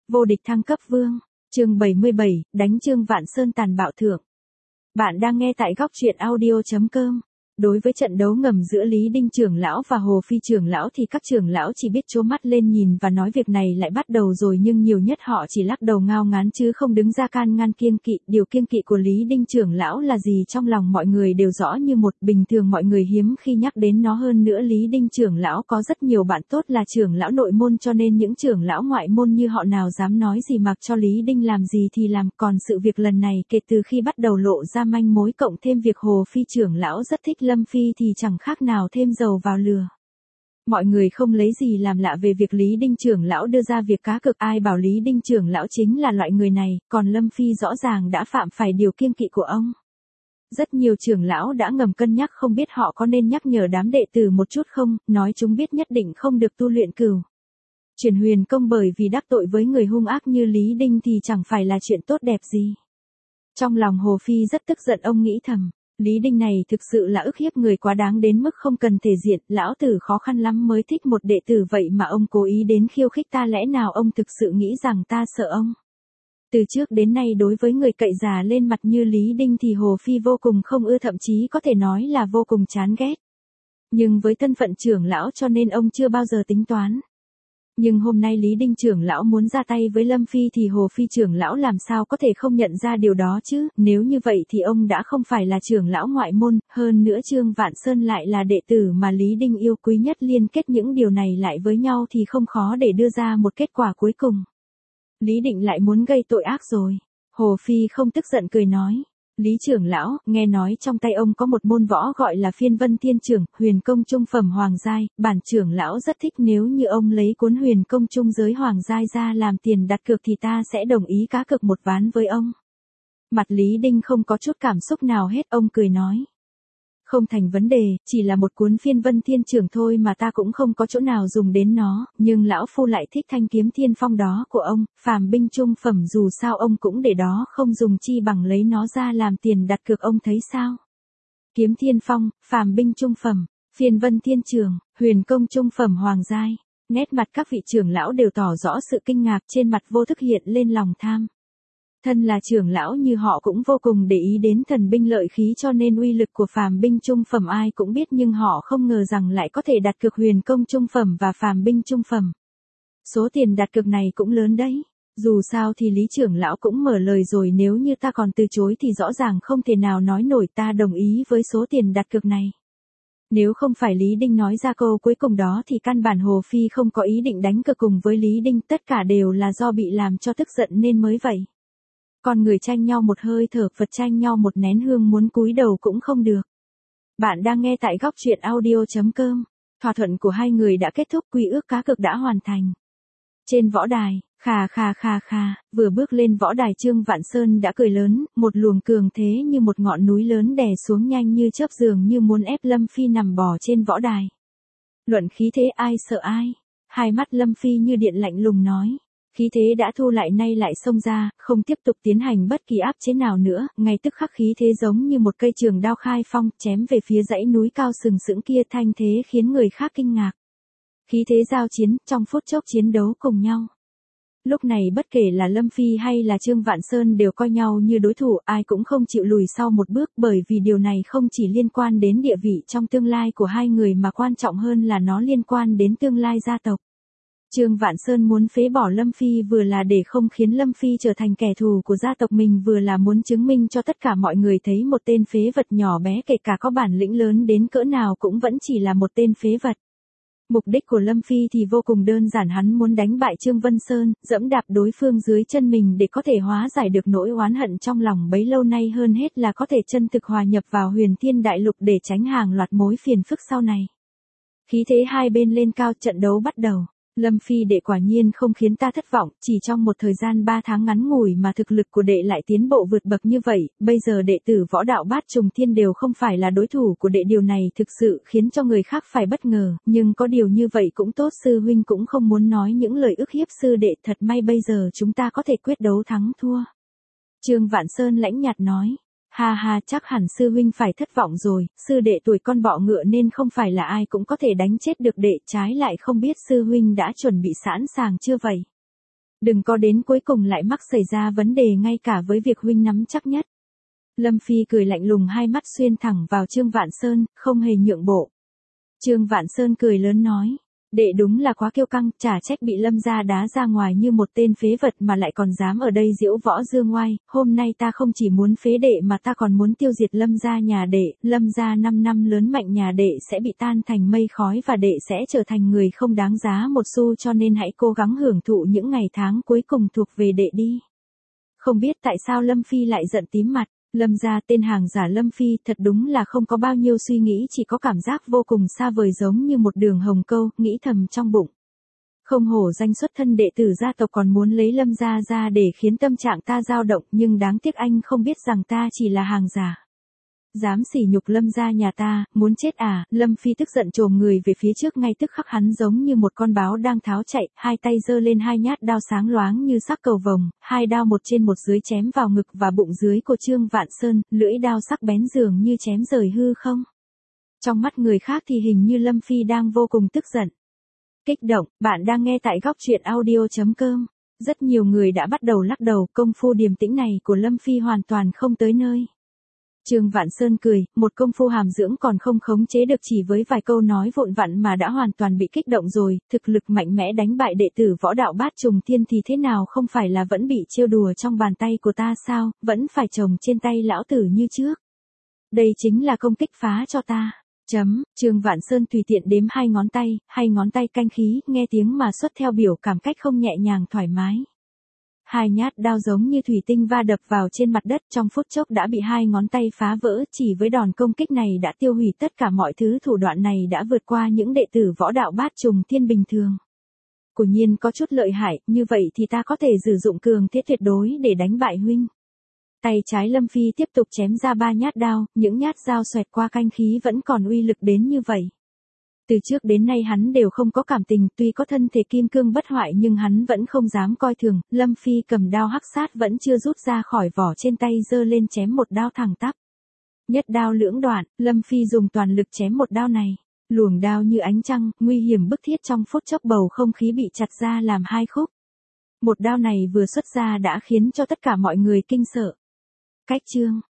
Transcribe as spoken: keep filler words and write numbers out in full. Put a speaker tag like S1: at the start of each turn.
S1: Vô địch thăng cấp vương, chương bảy mươi bảy, đánh Trương Vạn Sơn tàn bạo thượng. Bạn đang nghe tại góc truyện audio chấm com. Đối với trận đấu ngầm giữa Lý Đinh trưởng lão và Hồ Phi trưởng lão thì các trưởng lão chỉ biết trố mắt lên nhìn và nói việc này lại bắt đầu rồi, nhưng nhiều nhất họ chỉ lắc đầu ngao ngán chứ không đứng ra can ngăn kiêng kỵ. Điều kiêng kỵ của Lý Đinh trưởng lão là gì trong lòng mọi người đều rõ như một, bình thường mọi người hiếm khi nhắc đến nó, hơn nữa Lý Đinh trưởng lão có rất nhiều bạn tốt là trưởng lão nội môn, cho nên những trưởng lão ngoại môn như họ nào dám nói gì mặc cho Lý Đinh làm gì thì làm. Còn sự việc lần này kể từ khi bắt đầu lộ ra manh mối, cộng thêm việc Hồ Phi trưởng lão rất thích Lâm Phi thì chẳng khác nào thêm dầu vào lửa. Mọi người không lấy gì làm lạ về việc Lý Đinh trưởng lão đưa ra việc cá cược, ai bảo Lý Đinh trưởng lão chính là loại người này, còn Lâm Phi rõ ràng đã phạm phải điều kiêng kỵ của ông. Rất nhiều trưởng lão đã ngầm cân nhắc không biết họ có nên nhắc nhở đám đệ tử một chút không, nói chúng biết nhất định không được tu luyện cửu chuyển huyền công, bởi vì đắc tội với người hung ác như Lý Đinh thì chẳng phải là chuyện tốt đẹp gì. Trong lòng Hồ Phi rất tức giận, ông nghĩ thầm, Lý Đinh này thực sự là ức hiếp người quá đáng đến mức không cần thể diện, lão tử khó khăn lắm mới thích một đệ tử vậy mà ông cố ý đến khiêu khích ta, lẽ nào ông thực sự nghĩ rằng ta sợ ông? Từ trước đến nay đối với người cậy già lên mặt như Lý Đinh thì Hồ Phi vô cùng không ưa, thậm chí có thể nói là vô cùng chán ghét. Nhưng với thân phận trưởng lão cho nên ông chưa bao giờ tính toán. Nhưng hôm nay Lý Đinh trưởng lão muốn ra tay với Lâm Phi thì Hồ Phi trưởng lão làm sao có thể không nhận ra điều đó chứ, nếu như vậy thì ông đã không phải là trưởng lão ngoại môn, hơn nữa Trương Vạn Sơn lại là đệ tử mà Lý Đinh yêu quý nhất, liên kết những điều này lại với nhau thì không khó để đưa ra một kết quả cuối cùng. Lý Định lại muốn gây tội ác rồi. Hồ Phi không tức giận cười nói, Lý trưởng lão, nghe nói trong tay ông có một môn võ gọi là Phiên Vân Thiên Trưởng, huyền công trung phẩm hoàng giai, bản trưởng lão rất thích, nếu như ông lấy cuốn huyền công trung giới hoàng giai ra làm tiền đặt cược thì ta sẽ đồng ý cá cược một ván với ông. Mặt Lý Đinh không có chút cảm xúc nào hết, ông cười nói, không thành vấn đề, chỉ là một cuốn Phiên Vân Thiên Trưởng thôi mà ta cũng không có chỗ nào dùng đến nó, nhưng lão phu lại thích thanh kiếm thiên phong đó của ông, phàm binh trung phẩm, dù sao ông cũng để đó không dùng, chi bằng lấy nó ra làm tiền đặt cược, ông thấy sao? Kiếm thiên phong, phàm binh trung phẩm, Phiên Vân Thiên Trưởng, huyền công trung phẩm hoàng giai. Nét mặt các vị trưởng lão đều tỏ rõ sự kinh ngạc, trên mặt vô thức hiện lên lòng tham. Thân là trưởng lão như họ cũng vô cùng để ý đến thần binh lợi khí, cho nên uy lực của phàm binh trung phẩm ai cũng biết, nhưng họ không ngờ rằng lại có thể đặt cược huyền công trung phẩm và phàm binh trung phẩm. Số tiền đặt cược này cũng lớn đấy. Dù sao thì Lý trưởng lão cũng mở lời rồi, nếu như ta còn từ chối thì rõ ràng không thể nào nói nổi, ta đồng ý với số tiền đặt cược này. Nếu không phải Lý Đinh nói ra câu cuối cùng đó thì căn bản Hồ Phi không có ý định đánh cược cùng với Lý Đinh, tất cả đều là do bị làm cho tức giận nên mới vậy. Con người tranh nhau một hơi thở, Phật tranh nhau một nén hương, muốn cúi đầu cũng không được. Bạn đang nghe tại góc truyện audio chấm com. Thỏa thuận của hai người đã kết thúc, quy ước cá cược đã hoàn thành. Trên võ đài, khà khà khà khà, vừa bước lên võ đài Trương Vạn Sơn đã cười lớn, một luồng cường thế như một ngọn núi lớn đè xuống nhanh như chớp, dường như muốn ép Lâm Phi nằm bò trên võ đài. Luận khí thế ai sợ ai? Hai mắt Lâm Phi như điện lạnh lùng nói. Khí thế đã thu lại nay lại xông ra, không tiếp tục tiến hành bất kỳ áp chế nào nữa, ngay tức khắc khí thế giống như một cây trường đao khai phong, chém về phía dãy núi cao sừng sững kia, thanh thế khiến người khác kinh ngạc. Khí thế giao chiến, trong phút chốc chiến đấu cùng nhau. Lúc này bất kể là Lâm Phi hay là Trương Vạn Sơn đều coi nhau như đối thủ, ai cũng không chịu lùi sau một bước, bởi vì điều này không chỉ liên quan đến địa vị trong tương lai của hai người mà quan trọng hơn là nó liên quan đến tương lai gia tộc. Trương Vạn Sơn muốn phế bỏ Lâm Phi vừa là để không khiến Lâm Phi trở thành kẻ thù của gia tộc mình, vừa là muốn chứng minh cho tất cả mọi người thấy một tên phế vật nhỏ bé kể cả có bản lĩnh lớn đến cỡ nào cũng vẫn chỉ là một tên phế vật. Mục đích của Lâm Phi thì vô cùng đơn giản, hắn muốn đánh bại Trương Vân Sơn, dẫm đạp đối phương dưới chân mình để có thể hóa giải được nỗi oán hận trong lòng bấy lâu nay, hơn hết là có thể chân thực hòa nhập vào Huyền Thiên Đại Lục để tránh hàng loạt mối phiền phức sau này. Khí thế hai bên lên cao, trận đấu bắt đầu. Lâm Phi đệ quả nhiên không khiến ta thất vọng, chỉ trong một thời gian ba tháng ngắn ngủi mà thực lực của đệ lại tiến bộ vượt bậc như vậy, bây giờ đệ tử võ đạo bát trùng thiên đều không phải là đối thủ của đệ, điều này thực sự khiến cho người khác phải bất ngờ, nhưng có điều như vậy cũng tốt, sư huynh cũng không muốn nói những lời ức hiếp sư đệ, thật may bây giờ chúng ta có thể quyết đấu thắng thua. Trương Vạn Sơn lãnh nhạt nói. Ha ha, chắc hẳn sư huynh phải thất vọng rồi, sư đệ tuổi con bọ ngựa nên không phải là ai cũng có thể đánh chết được đệ, trái lại không biết sư huynh đã chuẩn bị sẵn sàng chưa vậy? Đừng có đến cuối cùng lại mắc xảy ra vấn đề ngay cả với việc huynh nắm chắc nhất. Lâm Phi cười lạnh lùng, hai mắt xuyên thẳng vào Trương Vạn Sơn, không hề nhượng bộ. Trương Vạn Sơn cười lớn nói, đệ đúng là quá kiêu căng, chả trách bị Lâm gia đá ra ngoài như một tên phế vật mà lại còn dám ở đây diễu võ dương ngoai, hôm nay ta không chỉ muốn phế đệ mà ta còn muốn tiêu diệt Lâm gia nhà đệ, Lâm gia năm năm lớn mạnh nhà đệ sẽ bị tan thành mây khói và đệ sẽ trở thành người không đáng giá một xu, cho nên hãy cố gắng hưởng thụ những ngày tháng cuối cùng thuộc về đệ đi. Không biết tại sao Lâm Phi lại giận tím mặt. Lâm gia tên hàng giả Lâm Phi thật đúng là không có bao nhiêu suy nghĩ, chỉ có cảm giác vô cùng xa vời giống như một đường hồng câu, nghĩ thầm trong bụng. Không hổ danh xuất thân đệ tử gia tộc còn muốn lấy Lâm gia ra để khiến tâm trạng ta dao động, nhưng đáng tiếc anh không biết rằng ta chỉ là hàng giả. Dám sỉ nhục Lâm gia nhà ta, muốn chết à? Lâm Phi tức giận chồm người về phía trước, ngay tức khắc hắn giống như một con báo đang tháo chạy, hai tay giơ lên hai nhát đao sáng loáng như sắc cầu vồng, hai đao một trên một dưới chém vào ngực và bụng dưới của Trương Vạn Sơn, lưỡi đao sắc bén dường như chém rời hư không. Trong mắt người khác thì hình như Lâm Phi đang vô cùng tức giận. Kích động, bạn đang nghe tại góc truyện audio chấm com. Rất nhiều người đã bắt đầu lắc đầu, công phu điềm tĩnh này của Lâm Phi hoàn toàn không tới nơi. Trương Vạn Sơn cười, một công phu hàm dưỡng còn không khống chế được, chỉ với vài câu nói vụn vặn mà đã hoàn toàn bị kích động rồi, thực lực mạnh mẽ đánh bại đệ tử võ đạo bát trùng thiên thì thế nào không phải là vẫn bị trêu đùa trong bàn tay của ta sao, vẫn phải trồng trên tay lão tử như trước. Đây chính là công kích phá cho ta. Chấm, Trương Vạn Sơn tùy tiện đếm hai ngón tay, hai ngón tay canh khí, nghe tiếng mà xuất theo biểu cảm cách không nhẹ nhàng thoải mái. Hai nhát đao giống như thủy tinh va đập vào trên mặt đất, trong phút chốc đã bị hai ngón tay phá vỡ, chỉ với đòn công kích này đã tiêu hủy tất cả mọi thứ, thủ đoạn này đã vượt qua những đệ tử võ đạo bát trùng thiên bình thường. Quả nhiên có chút lợi hại, như vậy thì ta có thể sử dụng cường thế tuyệt đối để đánh bại huynh. Tay trái Lâm Phi tiếp tục chém ra ba nhát đao, những nhát dao xoẹt qua canh khí vẫn còn uy lực đến như vậy. Từ trước đến nay hắn đều không có cảm tình, tuy có thân thể kim cương bất hoại nhưng hắn vẫn không dám coi thường, Lâm Phi cầm đao hắc sát vẫn chưa rút ra khỏi vỏ trên tay, giơ lên chém một đao thẳng tắp. Nhất đao lưỡng đoạn, Lâm Phi dùng toàn lực chém một đao này. Luồng đao như ánh trăng, nguy hiểm bức thiết, trong phút chốc bầu không khí bị chặt ra làm hai khúc. Một đao này vừa xuất ra đã khiến cho tất cả mọi người kinh sợ. Cách chương,